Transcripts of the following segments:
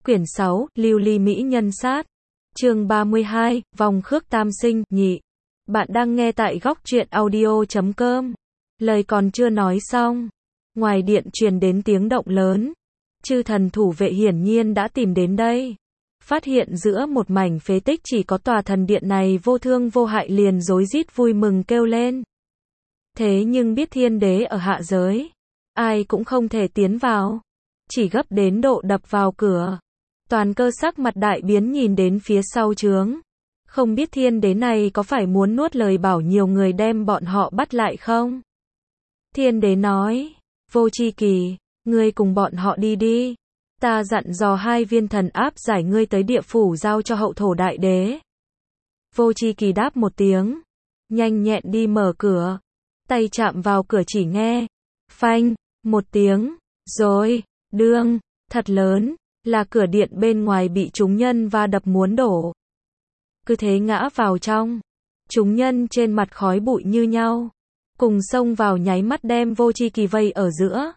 Quyển 6, Lưu ly mỹ nhân sát. Chương 32, vòng khước tam sinh, nhị. Bạn đang nghe tại góc truyện audio.com. Lời còn chưa nói xong. Ngoài điện truyền đến tiếng động lớn. Chư thần thủ vệ hiển nhiên đã tìm đến đây. Phát hiện giữa một mảnh phế tích chỉ có tòa thần điện này vô thương vô hại liền rối rít vui mừng kêu lên. Thế nhưng biết thiên đế ở hạ giới. Ai cũng không thể tiến vào. Chỉ gấp đến độ đập vào cửa. Toàn cơ sắc mặt đại biến nhìn đến phía sau trướng. Không biết thiên đế này có phải muốn nuốt lời bảo nhiều người đem bọn họ bắt lại không? Thiên đế nói, Vô Tri Kỳ, ngươi cùng bọn họ đi đi. Ta dặn dò 2 viên thần áp giải ngươi tới địa phủ giao cho hậu thổ đại đế. Vô Tri Kỳ đáp một tiếng. Nhanh nhẹn đi mở cửa. Tay chạm vào cửa chỉ nghe. Phanh, một tiếng. Rồi, đương, thật lớn. Là cửa điện bên ngoài bị chúng nhân va đập muốn đổ. Cứ thế ngã vào trong. Chúng nhân trên mặt khói bụi như nhau. Cùng xông vào nháy mắt đem Vô Tri Kỳ vây ở giữa.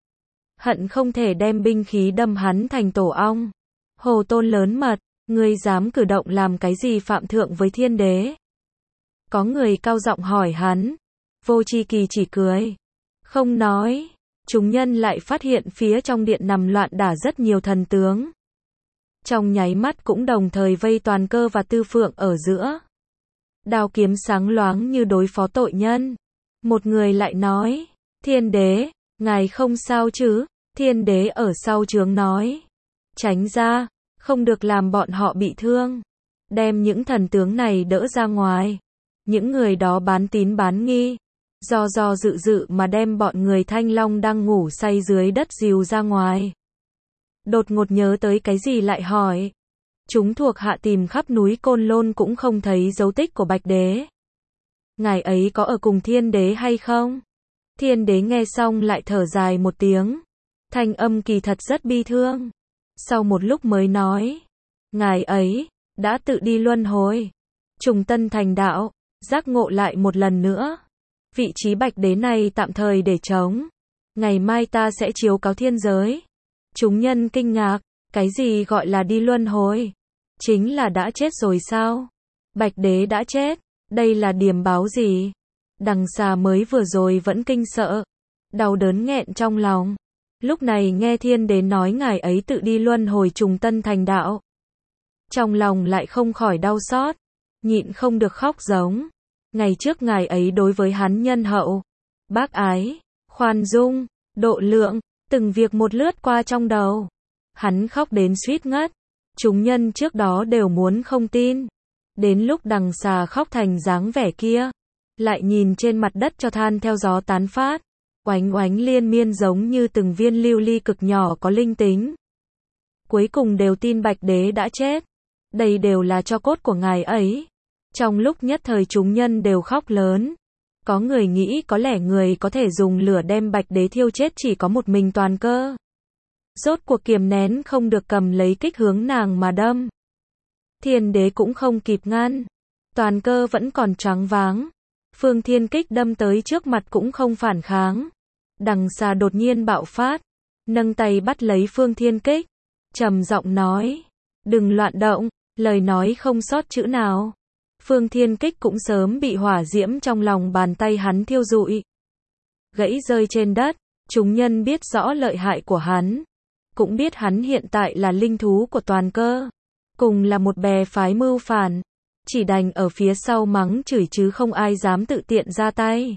Hận không thể đem binh khí đâm hắn thành tổ ong. Hồ Tôn lớn mật, ngươi dám cử động làm cái gì phạm thượng với thiên đế? Có người cao giọng hỏi hắn. Vô Tri Kỳ chỉ cười. Không nói. Chúng nhân lại phát hiện phía trong điện nằm loạn đả rất nhiều thần tướng. Trong nháy mắt cũng đồng thời vây Toàn Cơ và Tư Phượng ở giữa. Đao kiếm sáng loáng như đối phó tội nhân. Một người lại nói, thiên đế, ngài không sao chứ? Thiên đế ở sau trướng nói, tránh ra, không được làm bọn họ bị thương. Đem những thần tướng này đỡ ra ngoài. Những người đó bán tín bán nghi. Do dự mà đem bọn người Thanh Long đang ngủ say dưới đất dìu ra ngoài. Đột ngột nhớ tới cái gì lại hỏi. Chúng thuộc hạ tìm khắp núi Côn Lôn cũng không thấy dấu tích của Bạch Đế. Ngài ấy có ở cùng thiên đế hay không? Thiên đế nghe xong lại thở dài một tiếng. Thanh âm kỳ thật rất bi thương. Sau một lúc mới nói. Ngài ấy, đã tự đi luân hồi. Trùng tân thành đạo, giác ngộ lại một lần nữa. Vị trí Bạch Đế này tạm thời để trống. Ngày mai ta sẽ chiếu cáo thiên giới. Chúng nhân kinh ngạc, cái gì gọi là đi luân hồi? Chính là đã chết rồi sao? Bạch Đế đã chết, đây là điềm báo gì? Đằng Xà mới vừa rồi vẫn kinh sợ, đau đớn nghẹn trong lòng. Lúc này nghe thiên đế nói ngài ấy tự đi luân hồi trùng tân thành đạo. Trong lòng lại không khỏi đau xót, nhịn không được khóc giống. Ngày trước ngài ấy đối với hắn nhân hậu, bác ái, khoan dung, độ lượng, từng việc một lướt qua trong đầu. Hắn khóc đến suýt ngất. Chúng nhân trước đó đều muốn không tin. Đến lúc Đằng Xà khóc thành dáng vẻ kia, lại nhìn trên mặt đất cho than theo gió tán phát, oánh oánh liên miên giống như từng viên lưu ly cực nhỏ có linh tính. Cuối cùng đều tin Bạch Đế đã chết. Đây đều là tro cốt của ngài ấy. Trong lúc nhất thời chúng nhân đều khóc lớn. Có người nghĩ có lẽ người có thể dùng lửa đem Bạch Đế thiêu chết chỉ có một mình Toàn Cơ. Rốt cuộc kiềm nén không được cầm lấy kích hướng nàng mà đâm. Thiên đế cũng không kịp ngăn. Toàn Cơ vẫn còn choáng váng. Phương Thiên kích đâm tới trước mặt cũng không phản kháng. Đằng Xà đột nhiên bạo phát. Nâng tay bắt lấy Phương Thiên kích. Trầm giọng nói. Đừng loạn động, lời nói không sót chữ nào. Phương Thiên kích cũng sớm bị hỏa diễm trong lòng bàn tay hắn thiêu rụi. Gãy rơi trên đất. Chúng nhân biết rõ lợi hại của hắn. Cũng biết hắn hiện tại là linh thú của Toàn Cơ. Cùng là một bè phái mưu phản. Chỉ đành ở phía sau mắng chửi chứ không ai dám tự tiện ra tay.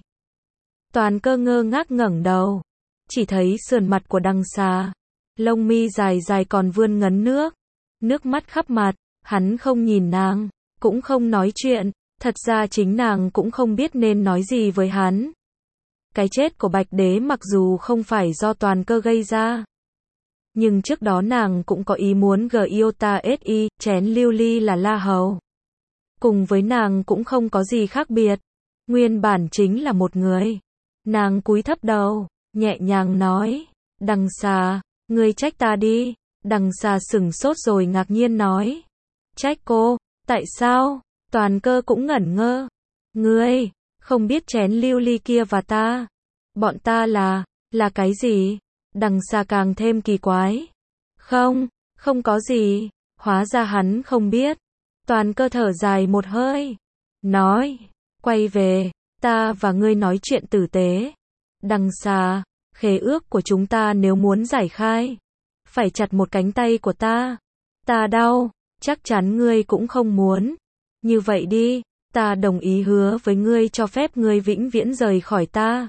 Toàn Cơ ngơ ngác ngẩng đầu. Chỉ thấy sườn mặt của Đằng Xà. Lông mi dài dài còn vươn ngấn nước. Nước mắt khắp mặt. Hắn không nhìn nàng. Cũng không nói chuyện. Thật ra chính nàng cũng không biết nên nói gì với hắn. Cái chết của Bạch Đế mặc dù không phải do Toàn Cơ gây ra. Nhưng trước đó nàng cũng có ý muốn Giota Si, chén lưu ly là La Hầu. Cùng với nàng cũng không có gì khác biệt. Nguyên bản chính là một người. Nàng cúi thấp đầu, nhẹ nhàng nói. Đằng Xà, ngươi trách ta đi. Đằng Xà sửng sốt rồi ngạc nhiên nói. Trách cô, tại sao? Toàn Cơ cũng ngẩn ngơ. Ngươi, không biết chén lưu ly kia và ta. Bọn ta là cái gì? Đằng Xà càng thêm kỳ quái. Không có gì, hóa ra hắn không biết. Toàn cơ thở dài một hơi, nói, quay về, ta và ngươi nói chuyện tử tế. Đằng xà, khế ước của chúng ta nếu muốn giải khai, phải chặt một cánh tay của ta. Ta đau, chắc chắn ngươi cũng không muốn. Như vậy đi, ta đồng ý hứa với ngươi cho phép ngươi vĩnh viễn rời khỏi ta.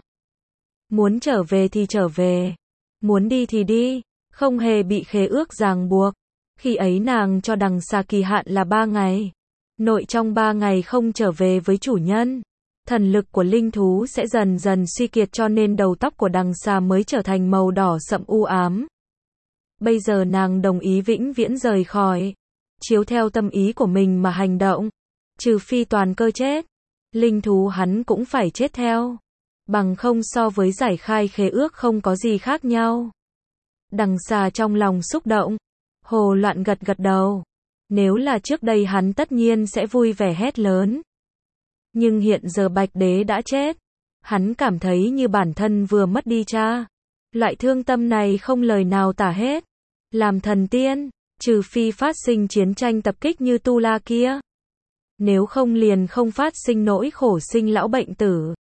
Muốn trở về thì trở về, muốn đi thì đi, không hề bị khế ước ràng buộc. Khi ấy nàng cho đằng xà kỳ hạn là 3 ngày. Nội trong 3 ngày không trở về với chủ nhân, thần lực của linh thú sẽ dần dần suy kiệt, cho nên đầu tóc của đằng xà mới trở thành màu đỏ sậm u ám. Bây giờ nàng đồng ý vĩnh viễn rời khỏi, chiếu theo tâm ý của mình mà hành động. Trừ phi toàn cơ chết, linh thú hắn cũng phải chết theo. Bằng không so với giải khai khế ước không có gì khác nhau. Đằng xà trong lòng xúc động, hồ loạn gật gật đầu. Nếu là trước đây hắn tất nhiên sẽ vui vẻ hét lớn. Nhưng hiện giờ Bạch Đế đã chết, hắn cảm thấy như bản thân vừa mất đi cha. Loại thương tâm này không lời nào tả hết. Làm thần tiên, trừ phi phát sinh chiến tranh tập kích như Tu La kia. Nếu không liền không phát sinh nỗi khổ sinh lão bệnh tử.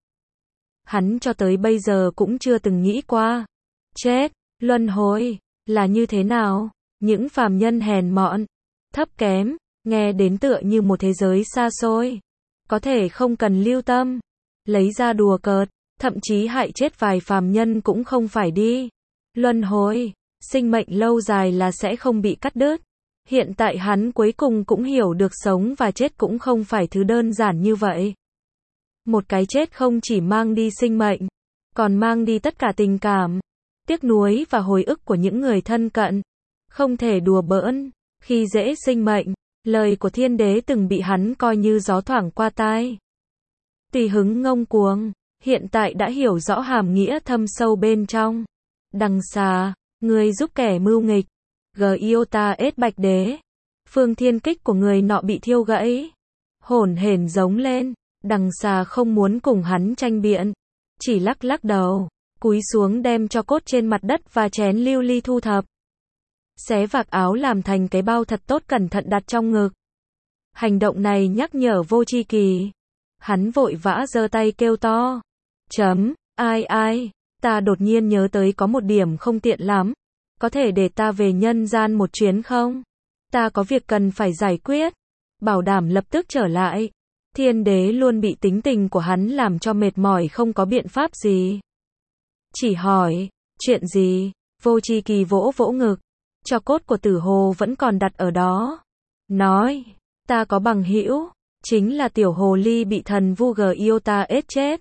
Hắn cho tới bây giờ cũng chưa từng nghĩ qua. Chết, luân hồi, là như thế nào? Những phàm nhân hèn mọn, thấp kém, nghe đến tựa như một thế giới xa xôi. Có thể không cần lưu tâm, lấy ra đùa cợt, thậm chí hại chết vài phàm nhân cũng không phải đi. Luân hồi, sinh mệnh lâu dài là sẽ không bị cắt đứt. Hiện tại hắn cuối cùng cũng hiểu được sống và chết cũng không phải thứ đơn giản như vậy. Một cái chết không chỉ mang đi sinh mệnh, còn mang đi tất cả tình cảm, tiếc nuối và hồi ức của những người thân cận. Không thể đùa bỡn, khi dễ sinh mệnh, lời của thiên đế từng bị hắn coi như gió thoảng qua tai. Tùy hứng ngông cuồng, hiện tại đã hiểu rõ hàm nghĩa thâm sâu bên trong. Đằng xà, người giúp kẻ mưu nghịch, Giota ết Bạch Đế. Phương thiên kích của người nọ bị thiêu gãy, hổn hển giống lên. Đằng xà không muốn cùng hắn tranh biện, chỉ lắc lắc đầu, cúi xuống đem cho cốt trên mặt đất và chén lưu ly thu thập. Xé vạc áo làm thành cái bao thật tốt cẩn thận đặt trong ngực. Hành động này nhắc nhở Vô Chi Kỳ. Hắn vội vã giơ tay kêu to. Ai, ta đột nhiên nhớ tới có một điểm không tiện lắm. Có thể để ta về nhân gian một chuyến không? Ta có việc cần phải giải quyết. Bảo đảm lập tức trở lại. Thiên đế luôn bị tính tình của hắn làm cho mệt mỏi, không có biện pháp gì. Chỉ hỏi, chuyện gì? Vô Chi Kỳ vỗ vỗ ngực. Tro cốt của Tử Hồ vẫn còn đặt ở đó. Nói, ta có bằng hữu, chính là tiểu hồ ly bị thần vu Giota ết chết.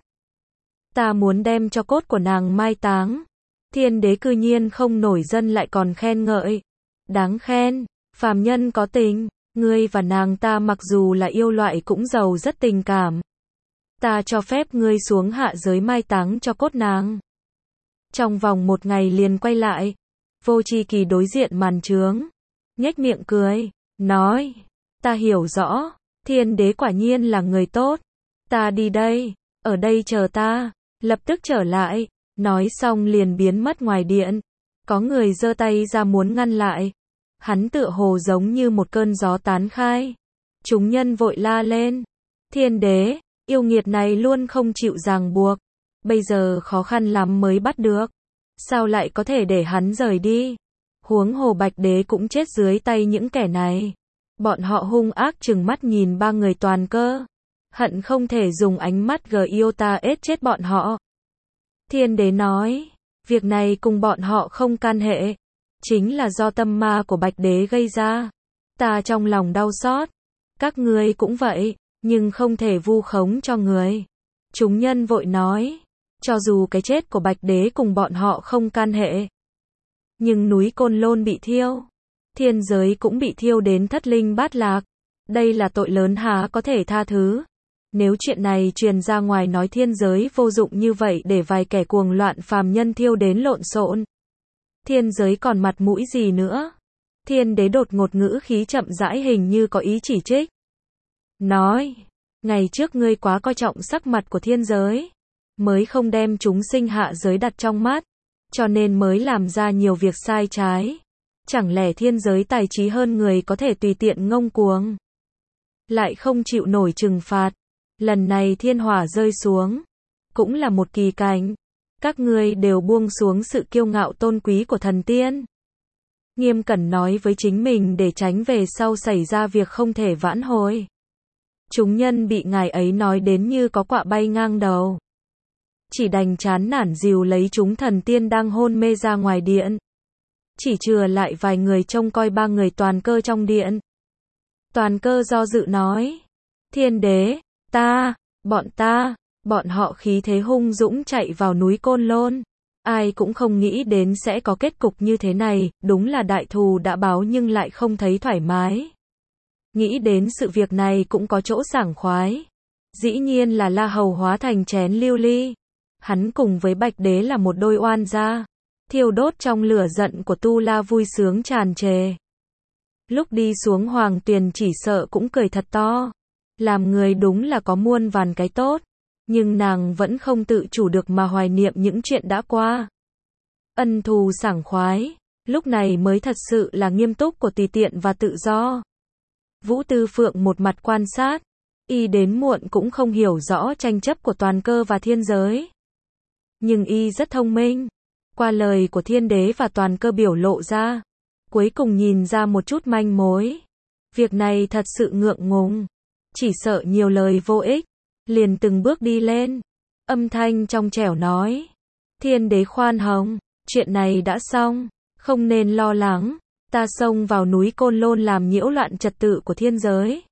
Ta muốn đem tro cốt của nàng mai táng. Thiên đế cư nhiên không nổi dân lại còn khen ngợi. Đáng khen, phàm nhân có tình. Ngươi và nàng ta mặc dù là yêu loại cũng giàu rất tình cảm. Ta cho phép ngươi xuống hạ giới mai táng cho cốt nàng. Trong vòng 1 ngày liền quay lại. Vô Chi Kỳ đối diện màn chướng, nhếch miệng cười, nói, ta hiểu rõ, thiên đế quả nhiên là người tốt. Ta đi đây, ở đây chờ ta, lập tức trở lại. Nói xong liền biến mất ngoài điện. Có người giơ tay ra muốn ngăn lại. Hắn tựa hồ giống như một cơn gió tán khai. Chúng nhân vội la lên. Thiên đế, yêu nghiệt này luôn không chịu ràng buộc. Bây giờ khó khăn lắm mới bắt được. Sao lại có thể để hắn rời đi? Huống hồ Bạch Đế cũng chết dưới tay những kẻ này. Bọn họ hung ác trừng mắt nhìn 3 người toàn cơ. Hận không thể dùng ánh mắt Giota ết chết bọn họ. Thiên đế nói, việc này cùng bọn họ không can hệ. Chính là do tâm ma của Bạch Đế gây ra. Ta trong lòng đau xót. Các ngươi cũng vậy, nhưng không thể vu khống cho người. Chúng nhân vội nói, cho dù cái chết của Bạch Đế cùng bọn họ không can hệ. Nhưng núi Côn Lôn bị thiêu. Thiên giới cũng bị thiêu đến thất linh bát lạc. Đây là tội lớn há có thể tha thứ. Nếu chuyện này truyền ra ngoài nói thiên giới vô dụng như vậy để vài kẻ cuồng loạn phàm nhân thiêu đến lộn xộn. Thiên giới còn mặt mũi gì nữa? Thiên đế đột ngột ngữ khí chậm rãi hình như có ý chỉ trích. Nói, ngày trước ngươi quá coi trọng sắc mặt của thiên giới. Mới không đem chúng sinh hạ giới đặt trong mắt. Cho nên mới làm ra nhiều việc sai trái. Chẳng lẽ thiên giới tài trí hơn người có thể tùy tiện ngông cuồng, lại không chịu nổi trừng phạt. Lần này thiên hỏa rơi xuống, cũng là một kỳ cảnh. Các ngươi đều buông xuống sự kiêu ngạo tôn quý của thần tiên. Nghiêm cẩn nói với chính mình để tránh về sau xảy ra việc không thể vãn hồi. Chúng nhân bị ngài ấy nói đến như có quạ bay ngang đầu. Chỉ đành chán nản dìu lấy chúng thần tiên đang hôn mê ra ngoài điện. Chỉ chừa lại vài người trông coi ba người Toàn Cơ trong điện. Toàn Cơ do dự nói. Thiên đế, bọn họ khí thế hung dũng chạy vào núi Côn Lôn. Ai cũng không nghĩ đến sẽ có kết cục như thế này, đúng là đại thù đã báo nhưng lại không thấy thoải mái. Nghĩ đến sự việc này cũng có chỗ sảng khoái. Dĩ nhiên là La Hầu hóa thành chén lưu ly. Hắn cùng với Bạch Đế là một đôi oan gia. Thiêu đốt trong lửa giận của Tu La vui sướng tràn trề. Lúc đi xuống Hoàng Tuyền chỉ sợ cũng cười thật to. Làm người đúng là có muôn vàn cái tốt. Nhưng nàng vẫn không tự chủ được mà hoài niệm những chuyện đã qua. Ân thù sảng khoái, lúc này mới thật sự là nghiêm túc của tùy tiện và tự do. Vũ Tư Phượng một mặt quan sát, y đến muộn cũng không hiểu rõ tranh chấp của Toàn Cơ và thiên giới. Nhưng y rất thông minh, qua lời của thiên đế và Toàn Cơ biểu lộ ra, cuối cùng nhìn ra một chút manh mối. Việc này thật sự ngượng ngùng, chỉ sợ nhiều lời vô ích, liền từng bước đi lên. Âm thanh trong trẻo nói, thiên đế khoan hồng, chuyện này đã xong, không nên lo lắng, ta xông vào núi Côn Lôn làm nhiễu loạn trật tự của thiên giới.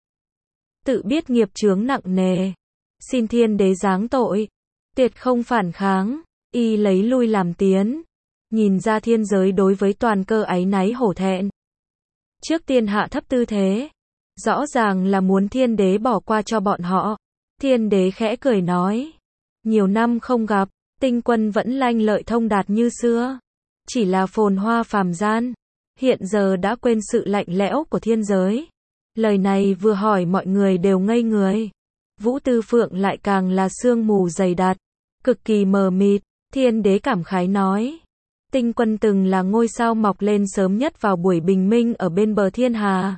Tự biết nghiệp chướng nặng nề, xin thiên đế giáng tội, tuyệt không phản kháng, y lấy lui làm tiến. Nhìn ra thiên giới đối với Toàn Cơ áy náy hổ thẹn. Trước tiên hạ thấp tư thế, rõ ràng là muốn thiên đế bỏ qua cho bọn họ. Thiên đế khẽ cười nói, nhiều năm không gặp, Tinh Quân vẫn lanh lợi thông đạt như xưa, chỉ là phồn hoa phàm gian, hiện giờ đã quên sự lạnh lẽo của thiên giới. Lời này vừa hỏi mọi người đều ngây người. Vũ Tư Phượng lại càng là sương mù dày đặc, cực kỳ mờ mịt. Thiên đế cảm khái nói, Tinh Quân từng là ngôi sao mọc lên sớm nhất vào buổi bình minh ở bên bờ thiên hà.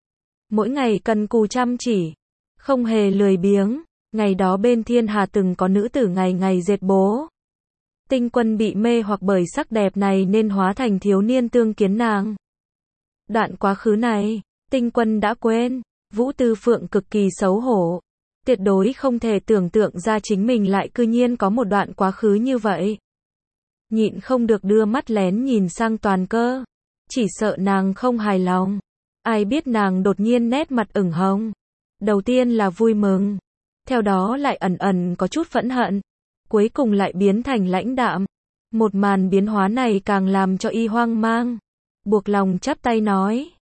Mỗi ngày cần cù chăm chỉ, không hề lười biếng. Ngày đó bên thiên hà từng có nữ tử ngày ngày dệt bố. Tinh Quân bị mê hoặc bởi sắc đẹp này nên hóa thành thiếu niên tương kiến nàng. Đoạn quá khứ này, Tinh Quân đã quên. Vũ Tư Phượng cực kỳ xấu hổ. Tuyệt đối không thể tưởng tượng ra chính mình lại cư nhiên có một đoạn quá khứ như vậy. Nhịn không được đưa mắt lén nhìn sang Toàn Cơ. Chỉ sợ nàng không hài lòng. Ai biết nàng đột nhiên nét mặt ửng hồng. Đầu tiên là vui mừng, theo đó lại ẩn ẩn có chút phẫn hận, cuối cùng lại biến thành lãnh đạm. Một màn biến hóa này càng làm cho y hoang mang, buộc lòng chắp tay nói,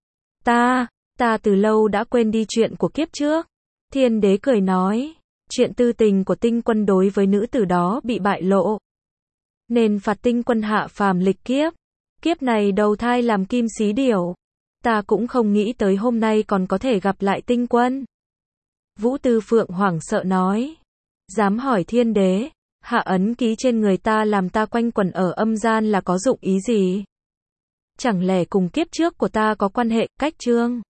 ta từ lâu đã quên đi chuyện của kiếp trước. Thiên đế cười nói, chuyện tư tình của Tinh Quân đối với nữ tử đó bị bại lộ, nên phạt Tinh Quân hạ phàm lịch kiếp. Kiếp này đầu thai làm kim xí điểu. Ta cũng không nghĩ tới hôm nay còn có thể gặp lại Tinh Quân. Vũ Tư Phượng hoảng sợ nói, dám hỏi thiên đế, hạ ấn ký trên người ta làm ta quanh quẩn ở âm gian là có dụng ý gì? Chẳng lẽ cùng kiếp trước của ta có quan hệ, cách chương?